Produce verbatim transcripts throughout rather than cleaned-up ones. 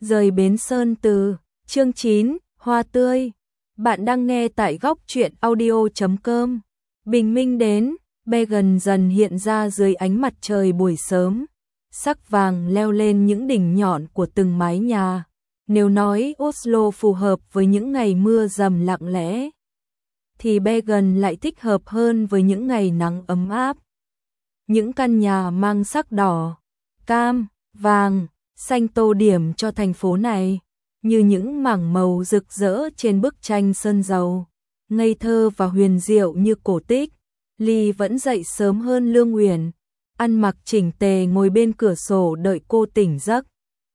Rời Bến Sơn từ, chương chín, Hoa tươi. Bạn đang nghe tại góc truyện audio chấm com. Bình minh đến, Bergen dần hiện ra dưới ánh mặt trời buổi sớm. Sắc vàng leo lên những đỉnh nhọn của từng mái nhà. Nếu nói Oslo phù hợp với những ngày mưa dầm lặng lẽ, thì Bergen lại thích hợp hơn với những ngày nắng ấm áp. Những căn nhà mang sắc đỏ, cam, vàng, xanh tô điểm cho thành phố này, như những mảng màu rực rỡ trên bức tranh sơn dầu, ngây thơ và huyền diệu như cổ tích. Ly vẫn dậy sớm hơn Lương Uyển, ăn mặc chỉnh tề ngồi bên cửa sổ đợi cô tỉnh giấc.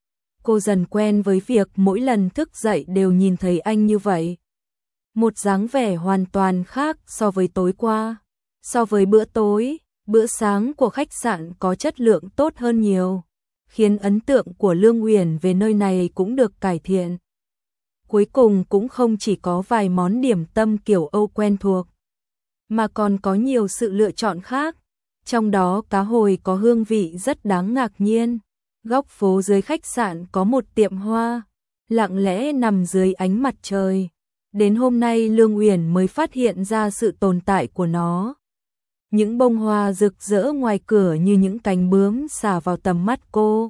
Cô dần quen với việc mỗi lần thức dậy đều nhìn thấy anh như vậy. Một dáng vẻ hoàn toàn khác so với tối qua. So với bữa tối, bữa sáng của khách sạn có chất lượng tốt hơn nhiều, khiến ấn tượng của Lương Uyển về nơi này cũng được cải thiện. Cuối cùng cũng không chỉ có vài món điểm tâm kiểu Âu quen thuộc, mà còn có nhiều sự lựa chọn khác. Trong đó cá hồi có hương vị rất đáng ngạc nhiên. Góc phố dưới khách sạn có một tiệm hoa, lặng lẽ nằm dưới ánh mặt trời. Đến hôm nay Lương Uyển mới phát hiện ra sự tồn tại của nó. Những bông hoa rực rỡ ngoài cửa như những cánh bướm xả vào tầm mắt cô.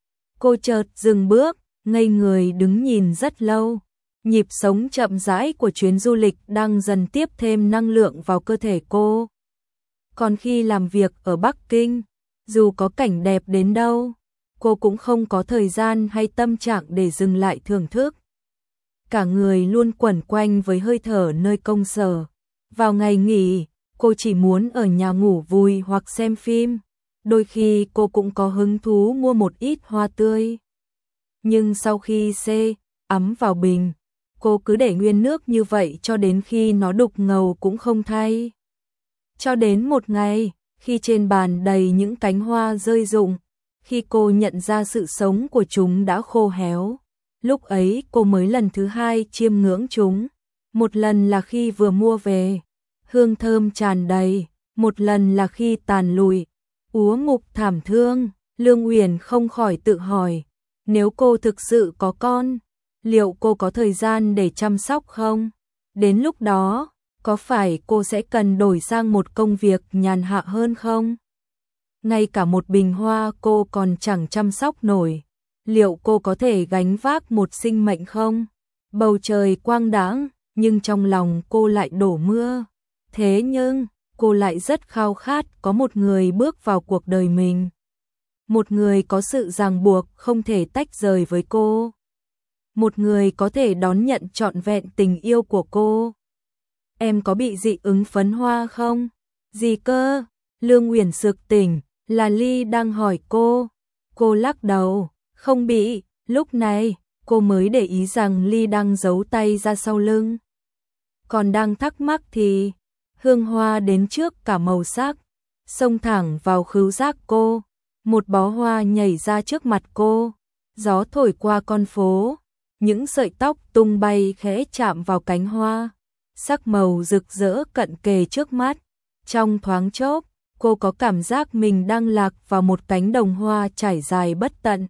Cô chợt dừng bước, ngây người đứng nhìn rất lâu. Nhịp sống chậm rãi của chuyến du lịch đang dần tiếp thêm năng lượng vào cơ thể cô. Còn khi làm việc ở Bắc Kinh, dù có cảnh đẹp đến đâu, cô cũng không có thời gian hay tâm trạng để dừng lại thưởng thức. Cả người luôn quẩn quanh với hơi thở nơi công sở. Vào ngày nghỉ, cô chỉ muốn ở nhà ngủ vui hoặc xem phim. Đôi khi cô cũng có hứng thú mua một ít hoa tươi. Nhưng sau khi xê ấm vào bình, cô cứ để nguyên nước như vậy cho đến khi nó đục ngầu cũng không thay. Cho đến một ngày, khi trên bàn đầy những cánh hoa rơi rụng, khi cô nhận ra sự sống của chúng đã khô héo, lúc ấy cô mới lần thứ hai chiêm ngưỡng chúng. Một lần là khi vừa mua về, hương thơm tràn đầy, một lần là khi tàn lụi, úa mục thảm thương. Lương Uyển không khỏi tự hỏi, nếu cô thực sự có con, liệu cô có thời gian để chăm sóc không? Đến lúc đó, có phải cô sẽ cần đổi sang một công việc nhàn hạ hơn không? Ngay cả một bình hoa cô còn chẳng chăm sóc nổi, liệu cô có thể gánh vác một sinh mệnh không? Bầu trời quang đãng, nhưng trong lòng cô lại đổ mưa. Thế nhưng, cô lại rất khao khát có một người bước vào cuộc đời mình. Một người có sự ràng buộc không thể tách rời với cô. Một người có thể đón nhận trọn vẹn tình yêu của cô. Em có bị dị ứng phấn hoa không? Gì cơ? Lương Uyển sực tỉnh, là Ly đang hỏi cô. Cô lắc đầu, không bị. Lúc này, cô mới để ý rằng Ly đang giấu tay ra sau lưng. Còn đang thắc mắc thì hương hoa đến trước cả màu sắc, xông thẳng vào khứu giác cô. Một bó hoa nhảy ra trước mặt cô, gió thổi qua con phố, những sợi tóc tung bay khẽ chạm vào cánh hoa, sắc màu rực rỡ cận kề trước mắt. Trong thoáng chốc, cô có cảm giác mình đang lạc vào một cánh đồng hoa trải dài bất tận,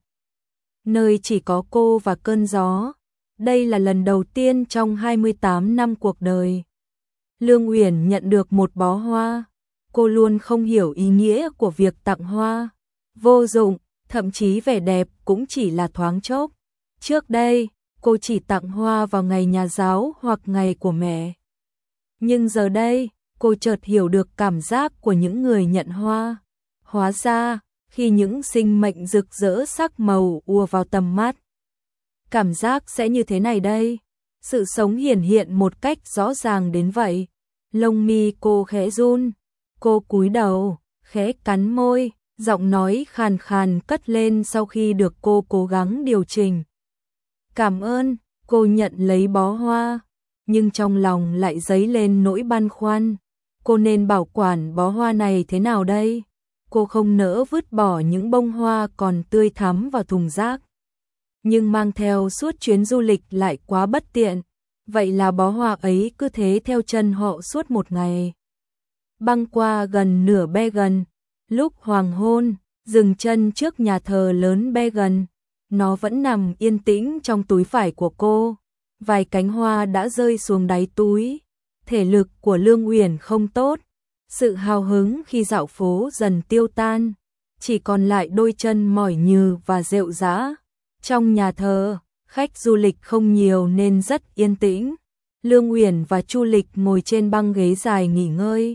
nơi chỉ có cô và cơn gió. Đây là lần đầu tiên trong hai mươi tám năm cuộc đời Lương Uyển nhận được một bó hoa. Cô luôn không hiểu ý nghĩa của việc tặng hoa. Vô dụng, thậm chí vẻ đẹp cũng chỉ là thoáng chốc. Trước đây, cô chỉ tặng hoa vào ngày nhà giáo hoặc ngày của mẹ. Nhưng giờ đây, cô chợt hiểu được cảm giác của những người nhận hoa. Hóa ra, khi những sinh mệnh rực rỡ sắc màu ùa vào tầm mắt, cảm giác sẽ như thế này đây. Sự sống hiển hiện một cách rõ ràng đến vậy. Lông mi cô khẽ run. Cô cúi đầu, khẽ cắn môi, giọng nói khàn khàn cất lên sau khi được cô cố gắng điều chỉnh. Cảm ơn. Cô nhận lấy bó hoa, nhưng trong lòng lại dấy lên nỗi băn khoăn. Cô nên bảo quản bó hoa này thế nào đây? Cô không nỡ vứt bỏ những bông hoa còn tươi thắm vào thùng rác, nhưng mang theo suốt chuyến du lịch lại quá bất tiện. Vậy là bó hoa ấy cứ thế theo chân họ suốt một ngày. Băng qua gần nửa Bergen, lúc hoàng hôn, dừng chân trước nhà thờ lớn Bergen. nó vẫn nằm yên tĩnh trong túi phải của cô. Vài cánh hoa đã rơi xuống đáy túi. Thể lực của Lương Uyển không tốt, sự hào hứng khi dạo phố dần tiêu tan, chỉ còn lại đôi chân mỏi nhừ và rệu rã. Trong nhà thờ, khách du lịch không nhiều nên rất yên tĩnh. Lương Uyển và Chu Lịch ngồi trên băng ghế dài nghỉ ngơi.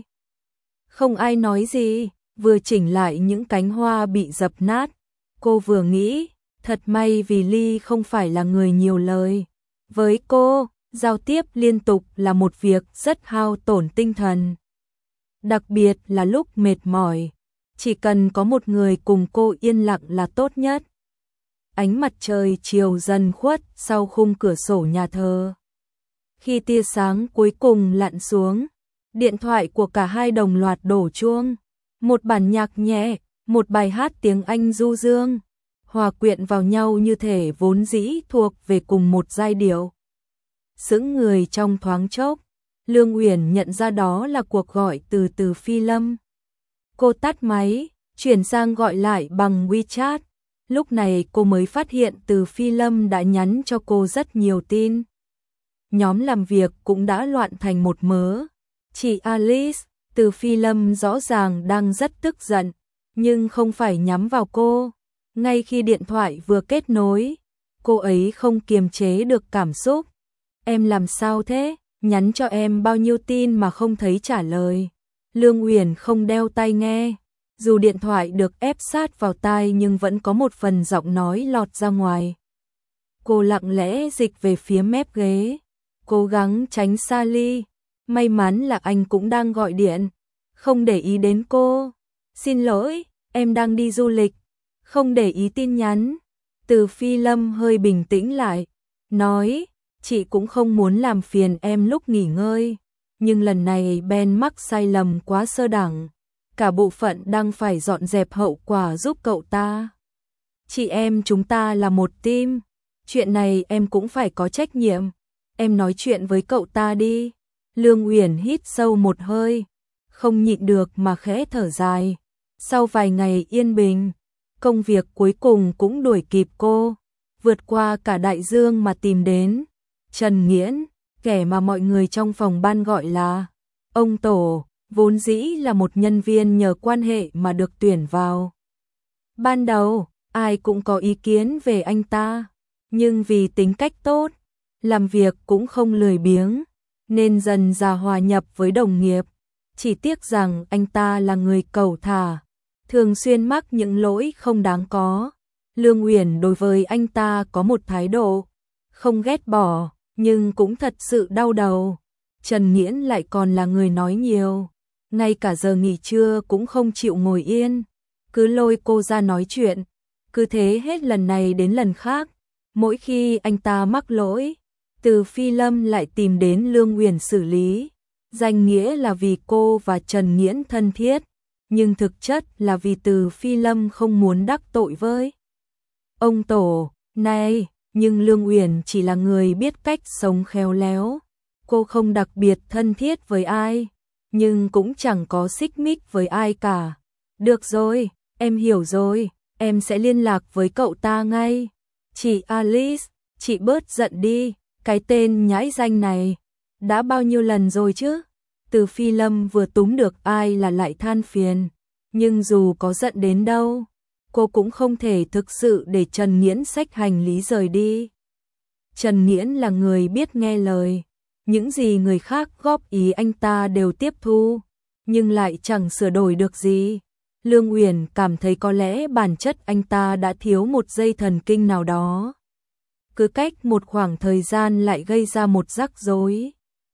Không ai nói gì, vừa chỉnh lại những cánh hoa bị dập nát. Cô vừa nghĩ, thật may vì Ly không phải là người nhiều lời. Với cô, giao tiếp liên tục là một việc rất hao tổn tinh thần. Đặc biệt là lúc mệt mỏi, chỉ cần có một người cùng cô yên lặng là tốt nhất. Ánh mặt trời chiều dần khuất sau khung cửa sổ nhà thờ. Khi tia sáng cuối cùng lặn xuống, điện thoại của cả hai đồng loạt đổ chuông. Một bản nhạc nhẹ, một bài hát tiếng Anh du dương, hòa quyện vào nhau như thể vốn dĩ thuộc về cùng một giai điệu. Sững người trong thoáng chốc, Lương Uyển nhận ra đó là cuộc gọi từ Từ Phi Lâm. Cô tắt máy, chuyển sang gọi lại bằng WeChat. Lúc này cô mới phát hiện Từ Phi Lâm đã nhắn cho cô rất nhiều tin. Nhóm làm việc cũng đã loạn thành một mớ. Chị Alice, Từ Phi Lâm rõ ràng đang rất tức giận, nhưng không phải nhắm vào cô. Ngay khi điện thoại vừa kết nối, cô ấy không kiềm chế được cảm xúc. Em làm sao thế? Nhắn cho em bao nhiêu tin mà không thấy trả lời. Lương Uyển không đeo tai nghe. Dù điện thoại được ép sát vào tai nhưng vẫn có một phần giọng nói lọt ra ngoài. Cô lặng lẽ dịch về phía mép ghế, cố gắng tránh xa Ly. May mắn là anh cũng đang gọi điện, không để ý đến cô. Xin lỗi, em đang đi du lịch, không để ý tin nhắn. Từ Phi Lâm hơi bình tĩnh lại, nói, chị cũng không muốn làm phiền em lúc nghỉ ngơi, nhưng lần này Ben mắc sai lầm quá sơ đẳng. Cả bộ phận đang phải dọn dẹp hậu quả giúp cậu ta. Chị em chúng ta là một team, chuyện này em cũng phải có trách nhiệm. Em nói chuyện với cậu ta đi. Lương Uyển hít sâu một hơi, không nhịn được mà khẽ thở dài. Sau vài ngày yên bình, công việc cuối cùng cũng đuổi kịp cô, vượt qua cả đại dương mà tìm đến. Trần Nghiễn, kẻ mà mọi người trong phòng ban gọi là ông Tổ, vốn dĩ là một nhân viên nhờ quan hệ mà được tuyển vào. Ban đầu, ai cũng có ý kiến về anh ta, nhưng vì tính cách tốt, làm việc cũng không lười biếng, nên dần dà hòa nhập với đồng nghiệp. Chỉ tiếc rằng anh ta là người cẩu thả, thường xuyên mắc những lỗi không đáng có. Lương Uyển đối với anh ta có một thái độ không ghét bỏ, nhưng cũng thật sự đau đầu. Trần Nghiễn lại còn là người nói nhiều, ngay cả giờ nghỉ trưa cũng không chịu ngồi yên, cứ lôi cô ra nói chuyện. Cứ thế hết lần này đến lần khác, mỗi khi anh ta mắc lỗi, Từ Phi Lâm lại tìm đến Lương Uyển xử lý. Danh nghĩa là vì cô và Trần Nghiễn thân thiết, nhưng thực chất là vì Từ Phi Lâm không muốn đắc tội với ông Tổ này. Nhưng Lương Uyển chỉ là người biết cách sống khéo léo. Cô không đặc biệt thân thiết với ai, nhưng cũng chẳng có xích mích với ai cả. Được rồi, em hiểu rồi, em sẽ liên lạc với cậu ta ngay. Chị Alice, chị bớt giận đi, cái tên nhãi danh này, đã bao nhiêu lần rồi chứ? Từ Phi Lâm vừa túm được ai là lại than phiền, nhưng dù có giận đến đâu, cô cũng không thể thực sự để Trần Nghiễn xách hành lý rời đi. Trần Nghiễn là người biết nghe lời, những gì người khác góp ý anh ta đều tiếp thu, nhưng lại chẳng sửa đổi được gì. Lương Uyển cảm thấy có lẽ bản chất anh ta đã thiếu một dây thần kinh nào đó. Cứ cách một khoảng thời gian lại gây ra một rắc rối.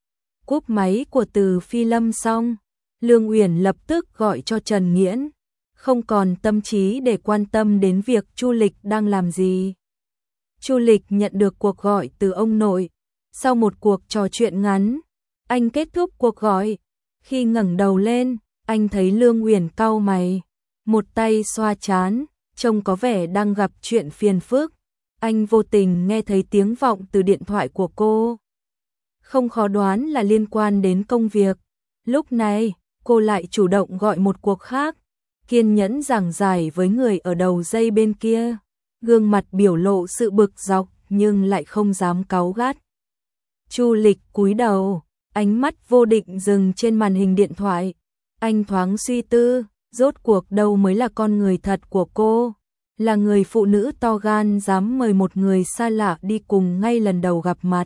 Cúp máy của Từ Phi Lâm xong, Lương Uyển lập tức gọi cho Trần Nghiễn, không còn tâm trí để quan tâm đến việc Chu Lịch đang làm gì. Chu Lịch nhận được cuộc gọi từ ông nội. Sau một cuộc trò chuyện ngắn, anh kết thúc cuộc gọi. Khi ngẩng đầu lên, anh thấy Lương Uyển cau mày, một tay xoa trán, trông có vẻ đang gặp chuyện phiền phức. Anh vô tình nghe thấy tiếng vọng từ điện thoại của cô. Không khó đoán là liên quan đến công việc. Lúc này, cô lại chủ động gọi một cuộc khác, kiên nhẫn giảng giải với người ở đầu dây bên kia. gương mặt biểu lộ sự bực dọc nhưng lại không dám cáu gắt. Chu Lịch cúi đầu, ánh mắt vô định dừng trên màn hình điện thoại. Anh thoáng suy tư, rốt cuộc đâu mới là con người thật của cô, là người phụ nữ to gan dám mời một người xa lạ đi cùng ngay lần đầu gặp mặt,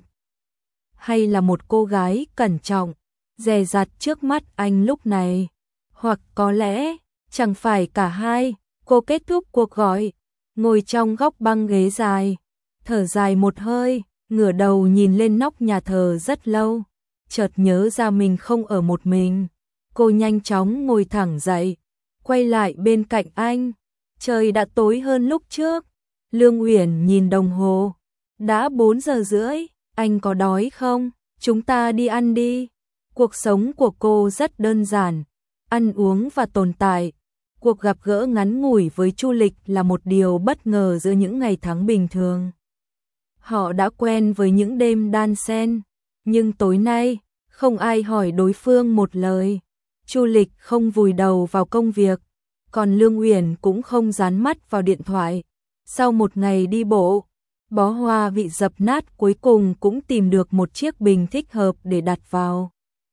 hay là một cô gái cẩn trọng, dè dặt trước mắt anh lúc này, hoặc có lẽ chẳng phải cả hai. Cô kết thúc cuộc gọi, ngồi trong góc băng ghế dài, thở dài một hơi, ngửa đầu nhìn lên nóc nhà thờ rất lâu, chợt nhớ ra mình không ở một mình. Cô nhanh chóng ngồi thẳng dậy, quay lại bên cạnh anh. Trời đã tối hơn lúc trước. Lương Uyển nhìn đồng hồ, đã bốn giờ rưỡi, anh có đói không? Chúng ta đi ăn đi. Cuộc sống của cô rất đơn giản, ăn uống và tồn tại. Cuộc gặp gỡ ngắn ngủi với Chu Lịch là một điều bất ngờ giữa những ngày tháng bình thường. Họ đã quen với những đêm đan xen, nhưng tối nay, không ai hỏi đối phương một lời. Chu Lịch không vùi đầu vào công việc, còn Lương Uyển cũng không dán mắt vào điện thoại. Sau một ngày đi bộ, bó hoa bị dập nát cuối cùng cũng tìm được một chiếc bình thích hợp để đặt vào.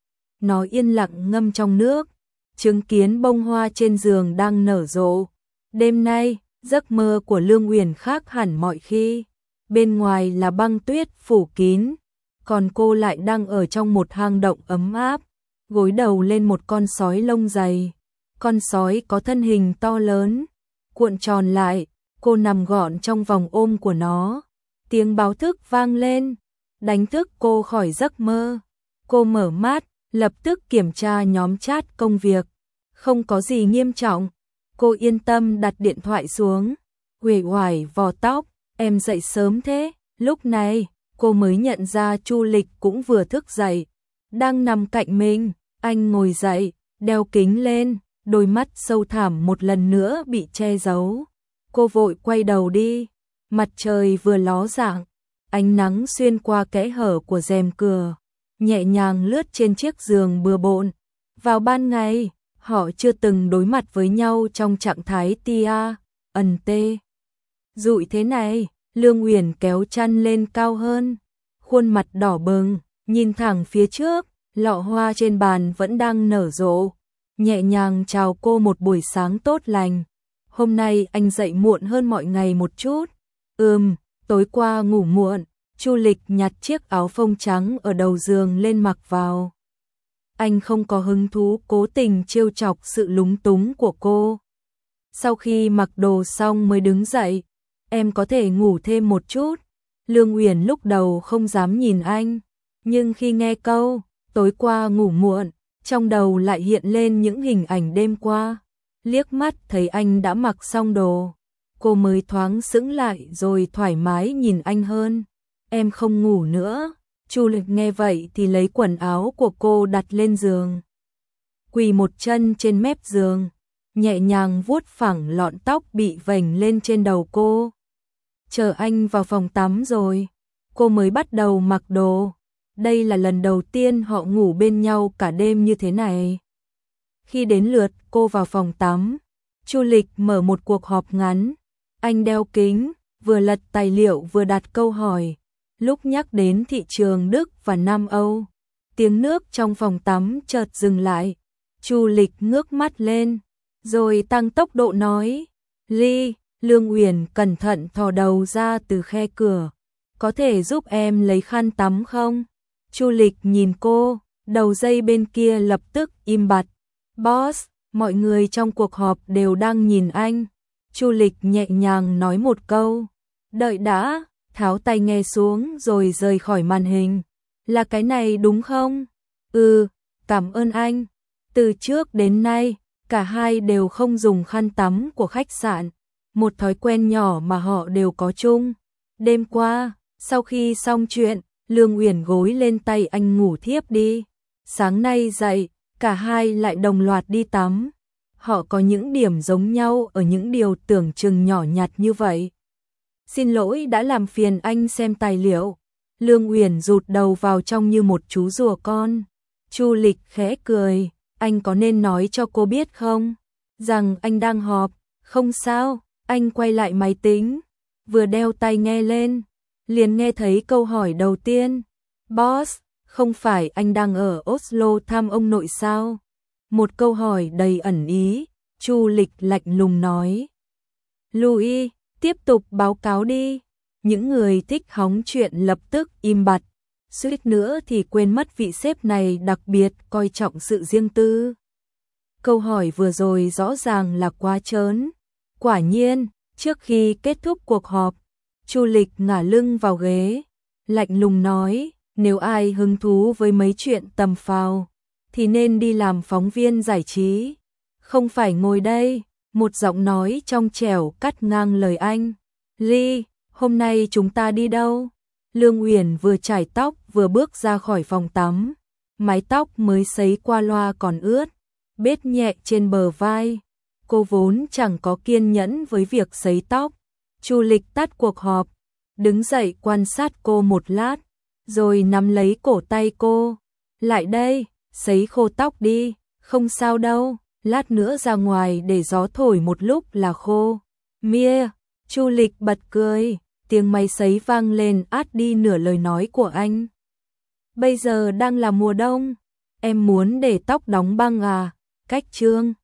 Nó yên lặng ngâm trong nước, chứng kiến bông hoa trên giường đang nở rộ. Đêm nay, giấc mơ của Lương Uyển khác hẳn mọi khi. Bên ngoài là băng tuyết phủ kín, còn cô lại đang ở trong một hang động ấm áp, gối đầu lên một con sói lông dày. Con sói có thân hình to lớn, cuộn tròn lại, cô nằm gọn trong vòng ôm của nó. Tiếng báo thức vang lên, đánh thức cô khỏi giấc mơ. Cô mở mắt, lập tức kiểm tra nhóm chat công việc. Không có gì nghiêm trọng. Cô yên tâm đặt điện thoại xuống, uể oải vò tóc. Em dậy sớm thế. Lúc này, cô mới nhận ra Chu Lịch cũng vừa thức dậy, đang nằm cạnh mình. Anh ngồi dậy, đeo kính lên, đôi mắt sâu thẳm một lần nữa bị che giấu. Cô vội quay đầu đi, mặt trời vừa ló dạng, ánh nắng xuyên qua kẽ hở của rèm cửa, nhẹ nhàng lướt trên chiếc giường bừa bộn. Vào ban ngày, họ chưa từng đối mặt với nhau trong trạng thái tia, ẩn tê. Dụi thế này, Lương Uyển kéo chăn lên cao hơn, khuôn mặt đỏ bừng, nhìn thẳng phía trước, lọ hoa trên bàn vẫn đang nở rộ, nhẹ nhàng chào cô một buổi sáng tốt lành. Hôm nay anh dậy muộn hơn mọi ngày một chút. Ừm, tối qua ngủ muộn. Chu Lịch nhặt chiếc áo phông trắng ở đầu giường lên mặc vào. Anh không có hứng thú cố tình trêu chọc sự lúng túng của cô. Sau khi mặc đồ xong mới đứng dậy. Em có thể ngủ thêm một chút. Lương Uyển lúc đầu không dám nhìn anh, nhưng khi nghe câu tối qua ngủ muộn, trong đầu lại hiện lên những hình ảnh đêm qua. Liếc mắt thấy anh đã mặc xong đồ, cô mới thoáng sững lại rồi thoải mái nhìn anh hơn. Em không ngủ nữa. Chu Lịch nghe vậy thì lấy quần áo của cô đặt lên giường, quỳ một chân trên mép giường, nhẹ nhàng vuốt phẳng lọn tóc bị vểnh lên trên đầu cô. Chờ anh vào phòng tắm rồi, cô mới bắt đầu mặc đồ. Đây là lần đầu tiên họ ngủ bên nhau cả đêm như thế này. Khi đến lượt cô vào phòng tắm, Chu Lịch mở một cuộc họp ngắn. Anh đeo kính, vừa lật tài liệu vừa đặt câu hỏi. Lúc nhắc đến thị trường Đức và Nam Âu, tiếng nước trong phòng tắm chợt dừng lại. Chu Lịch ngước mắt lên, rồi tăng tốc độ nói, Ly. Lương Uyển cẩn thận thò đầu ra từ khe cửa. Có thể giúp em lấy khăn tắm không? Chu Lịch nhìn cô, đầu dây bên kia lập tức im bặt. Boss, mọi người trong cuộc họp đều đang nhìn anh. Chu Lịch nhẹ nhàng nói một câu. Đợi đã, tháo tai nghe xuống rồi rời khỏi màn hình. Là cái này đúng không? Ừ, cảm ơn anh. Từ trước đến nay, cả hai đều không dùng khăn tắm của khách sạn. Một thói quen nhỏ mà họ đều có chung. Đêm qua, sau khi xong chuyện, Lương Uyển gối lên tay anh ngủ thiếp đi. Sáng nay dậy, cả hai lại đồng loạt đi tắm. Họ có những điểm giống nhau ở những điều tưởng chừng nhỏ nhặt như vậy. Xin lỗi đã làm phiền anh xem tài liệu. Lương Uyển rụt đầu vào trong như một chú rùa con. Chu Lịch khẽ cười, anh có nên nói cho cô biết không? Rằng anh đang họp. Không sao, anh quay lại máy tính. vừa đeo tai nghe lên, liền nghe thấy câu hỏi đầu tiên. Boss, không phải anh đang ở Oslo thăm ông nội sao? Một câu hỏi đầy ẩn ý, Chu Lịch lạnh lùng nói. Louis, tiếp tục báo cáo đi. Những người thích hóng chuyện lập tức im bặt, suýt nữa thì quên mất vị sếp này đặc biệt coi trọng sự riêng tư. Câu hỏi vừa rồi rõ ràng là quá trớn. Quả nhiên, trước khi kết thúc cuộc họp, Chu Lịch ngả lưng vào ghế, lạnh lùng nói, nếu ai hứng thú với mấy chuyện tầm phào, thì nên đi làm phóng viên giải trí, không phải ngồi đây. Một giọng nói trong trẻo cắt ngang lời anh. Ly, hôm nay chúng ta đi đâu? Lương Uyển vừa chải tóc vừa bước ra khỏi phòng tắm, mái tóc mới sấy qua loa còn ướt, bết nhẹ trên bờ vai. Cô vốn chẳng có kiên nhẫn với việc sấy tóc. Chu Lịch tắt cuộc họp, đứng dậy quan sát cô một lát, rồi nắm lấy cổ tay cô. Lại đây, sấy khô tóc đi, không sao đâu, lát nữa ra ngoài để gió thổi một lúc là khô. Mia, Chu Lịch bật cười, tiếng máy sấy vang lên át đi nửa lời nói của anh. Bây giờ đang là mùa đông, em muốn để tóc đóng băng à? Cách Trương